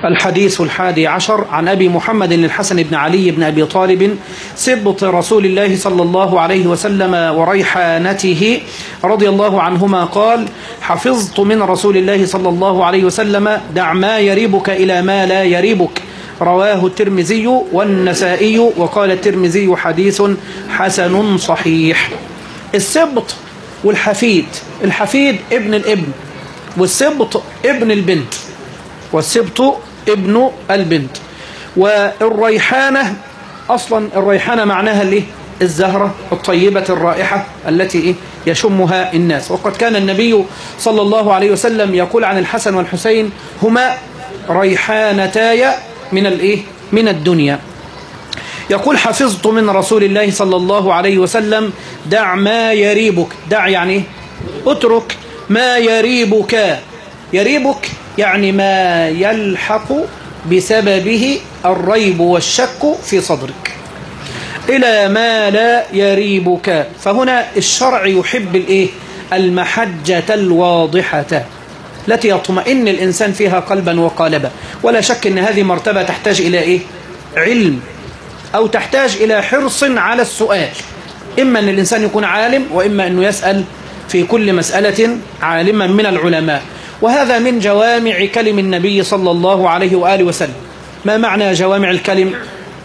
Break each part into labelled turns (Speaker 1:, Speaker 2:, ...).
Speaker 1: الحديث 11 عن أبي محمد الحسن بن علي بن أبي طالب سبط رسول الله صلى الله عليه وسلم وريحانته رضي الله عنهما قال: حفظت من رسول الله صلى الله عليه وسلم: دع ما يريبك إلى ما لا يريبك. رواه الترمذي والنسائي، وقال الترمذي: حديث حسن صحيح. السبط والحفيد، الحفيد ابن الابن، والسبط ابن البنت، والسبط ابن البنت. والريحانة أصلا الريحانة معناها اللي الزهرة الطيبة الرائحة التي يشمها الناس. وقد كان النبي صلى الله عليه وسلم يقول عن الحسن والحسين: هما ريحانتاي من الدنيا. يقول: حفظت من رسول الله صلى الله عليه وسلم: دع ما يريبك. دع يعني اترك ما يريبك. يريبك يعني ما يلحق بسببه الريب والشك في صدرك، إلى ما لا يريبك. فهنا الشرع يحب المحجة الواضحة التي يطمئن الإنسان فيها قلبا وقالبا. ولا شك أن هذه مرتبة تحتاج إلى علم، أو تحتاج إلى حرص على السؤال. إما أن الإنسان يكون عالم، وإما أنه يسأل في كل مسألة عالما من العلماء. وهذا من جوامع كلم النبي صلى الله عليه وآله وسلم. ما معنى جوامع الكلم؟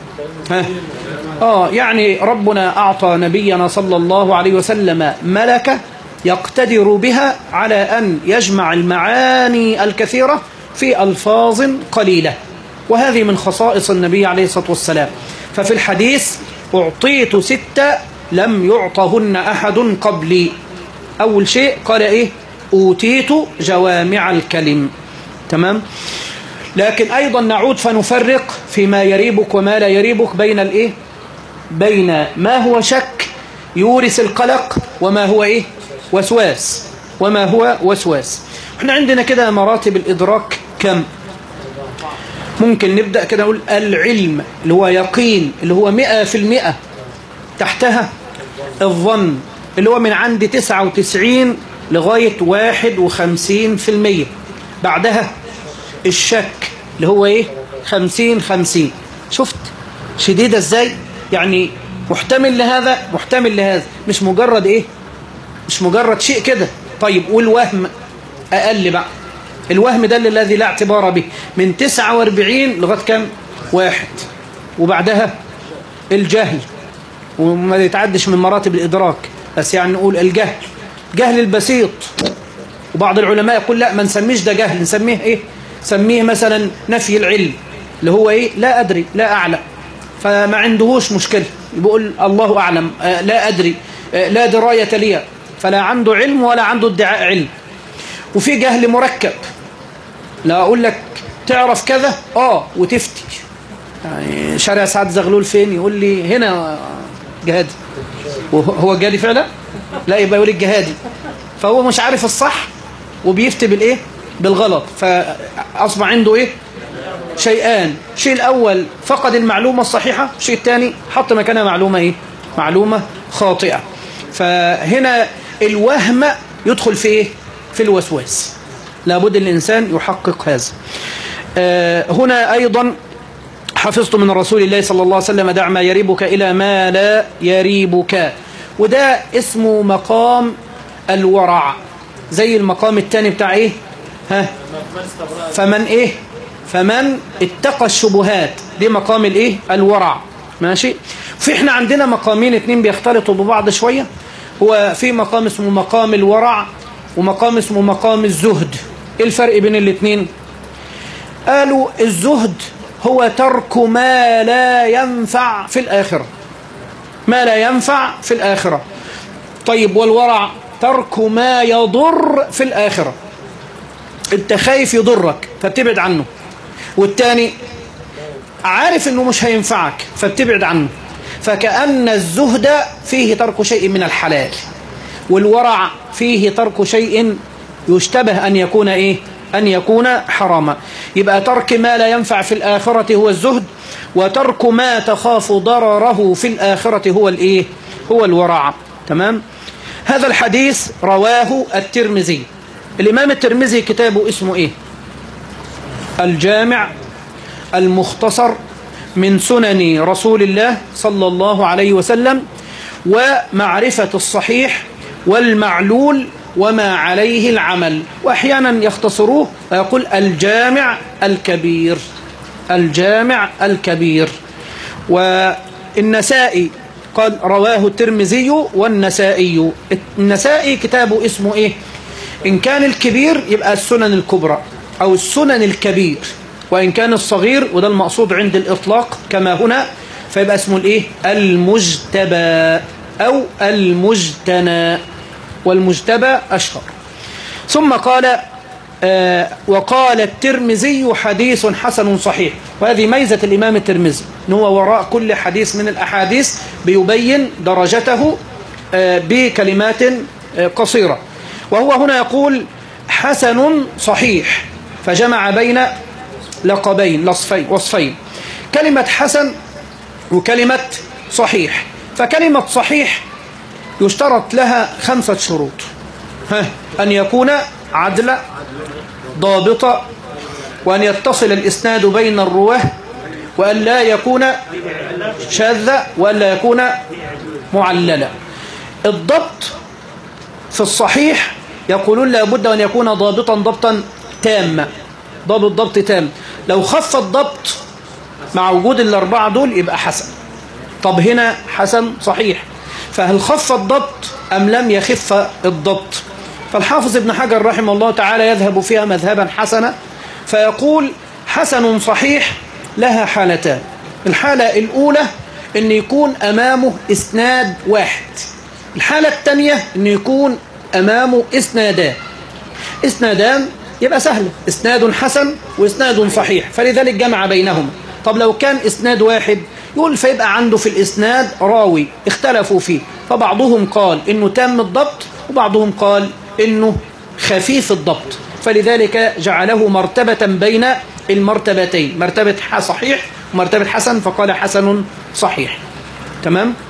Speaker 1: يعني ربنا أعطى نبينا صلى الله عليه وسلم ملكة يقتدر بها على أن يجمع المعاني الكثيرة في ألفاظ قليلة، وهذه من خصائص النبي عليه الصلاة والسلام. ففي الحديث: أعطيت 6 لم يعطهن أحد قبلي. أول شيء قال أوتيت جوامع الكلم. تمام. لكن أيضا نعود فنفرق فيما يريبك وما لا يريبك بين ما هو شك يورث القلق، وما هو وسواس، وما هو وسواس. احنا عندنا كده مراتب الإدراك كم؟ ممكن نبدأ كده نقول العلم اللي هو يقين، اللي هو 100%. تحتها الظن اللي هو من عند 99 لغاية 51%. بعدها الشك اللي هو 50-50. شفت شديدة ازاي؟ يعني محتمل لهذا محتمل لهذا، مش مجرد شيء كده. طيب والوهم أقل بقى. الوهم ده الذي لا اعتبار به، من 49 لغاية كم؟ 1. وبعدها الجهل، وما يتعدش من مراتب الإدراك، بس يعني نقول الجهل، جهل البسيط. وبعض العلماء يقول لا، ما نسميش ده جهل، نسميه سميه مثلا نفي العلم، اللي هو لا أدري، لا أعلم. فما عندهوش مشكلة، بيقول الله أعلم، لا أدري، لا دراية لي، فلا عنده علم ولا عنده ادعاء علم. وفي جهل مركب، لا أقول لك تعرف كذا وتفتي. يعني شارع سعد زغلول فين؟ يقول لي هنا جهادي، وهو جهادي فعلا؟ لا، يبقى يقول الجهادي. فهو مش عارف الصح وبيفتي بالغلط. فأصبح عنده شيئان: الشيء الأول فقد المعلومة الصحيحة، الشيء الثاني حط مكانها معلومة خاطئة. فهنا الوهم يدخل في الوسواس. لابد الإنسان يحقق هذا. هنا أيضا: حفظت من رسول الله صلى الله عليه وسلم: دع ما يريبك إلى ما لا يريبك. وده اسمه مقام الورع، زي المقام الثاني بتاع فمن اتقى الشبهات. دي مقام الورع. ماشي. احنا عندنا مقامين 2 بيختلطوا ببعض شوية. هو في مقام اسمه مقام الورع، ومقام اسمه مقام الزهد. ايه الفرق بين الاثنين؟ قالوا الزهد هو ترك ما لا ينفع في الآخرة، ما لا ينفع في الآخرة. طيب والورع ترك ما يضر في الآخرة. انت خايف يضرك فبتبعد عنه، والتاني عارف انه مش هينفعك فبتبعد عنه. فكأن الزهد فيه ترك شيء من الحلال، والورع فيه ترك شيء يشتبه أن يكون حراما. يبقى ترك ما لا ينفع في الآخرة هو الزهد، وترك ما تخاف ضرره في الآخرة هو الورع. تمام. هذا الحديث رواه الترمذي. الإمام الترمذي كتابه اسمه الجامع المختصر من سنن رسول الله صلى الله عليه وسلم، ومعرفة الصحيح والمعلول وما عليه العمل. وأحيانا يختصروه ويقول الجامع الكبير، الجامع الكبير. والنسائي قال رواه الترمذي والنسائي. النسائي كتابه اسمه إيه؟ إن كان الكبير يبقى السنن الكبرى أو السنن الكبير، وإن كان الصغير وده المقصود عند الإطلاق كما هنا فيبقى اسمه الإيه؟ المجتبى أو المجتنى، والمجتبى أشهر. ثم قال وقال الترمذي حديث حسن صحيح. وهذه ميزة الإمام الترمذي، إن هو وراء كل حديث من الأحاديث بيبين درجته بكلمات قصيرة. وهو هنا يقول حسن صحيح، فجمع بين لقبين وصفين، كلمة حسن وكلمة صحيح. فكلمة صحيح يشترط لها 5 شروط: أن يكون عدل ضابط، وأن يتصل الإسناد بين الرواه، وأن لا يكون شاذ، وأن لا يكون معللا. الضبط في الصحيح يقولون لابد أن يكون ضابطا ضبطا تاما، ضبط تام. لو خف الضبط مع وجود الأربعة دول يبقى حسن. طب هنا حسن صحيح، فهل خف الضبط أم لم يخف الضبط؟ فالحافظ ابن حجر رحمه الله تعالى يذهب فيها مذهبا حسنا، فيقول حسن صحيح لها حالتان. الحالة الأولى أن يكون أمامه إسناد واحد، الحالة الثانية أن يكون أمامه إسنادان يبقى سهل، إسناد حسن وإسناد صحيح، فلذلك جمع بينهما. طب لو كان إسناد واحد يقول فيبقى عنده في الإسناد راوي اختلفوا فيه، فبعضهم قال إنه تام الضبط وبعضهم قال إنه خفيف الضبط، فلذلك جعله مرتبة بين المرتبتين، مرتبة صحيح ومرتبة حسن، فقال حسن صحيح. تمام؟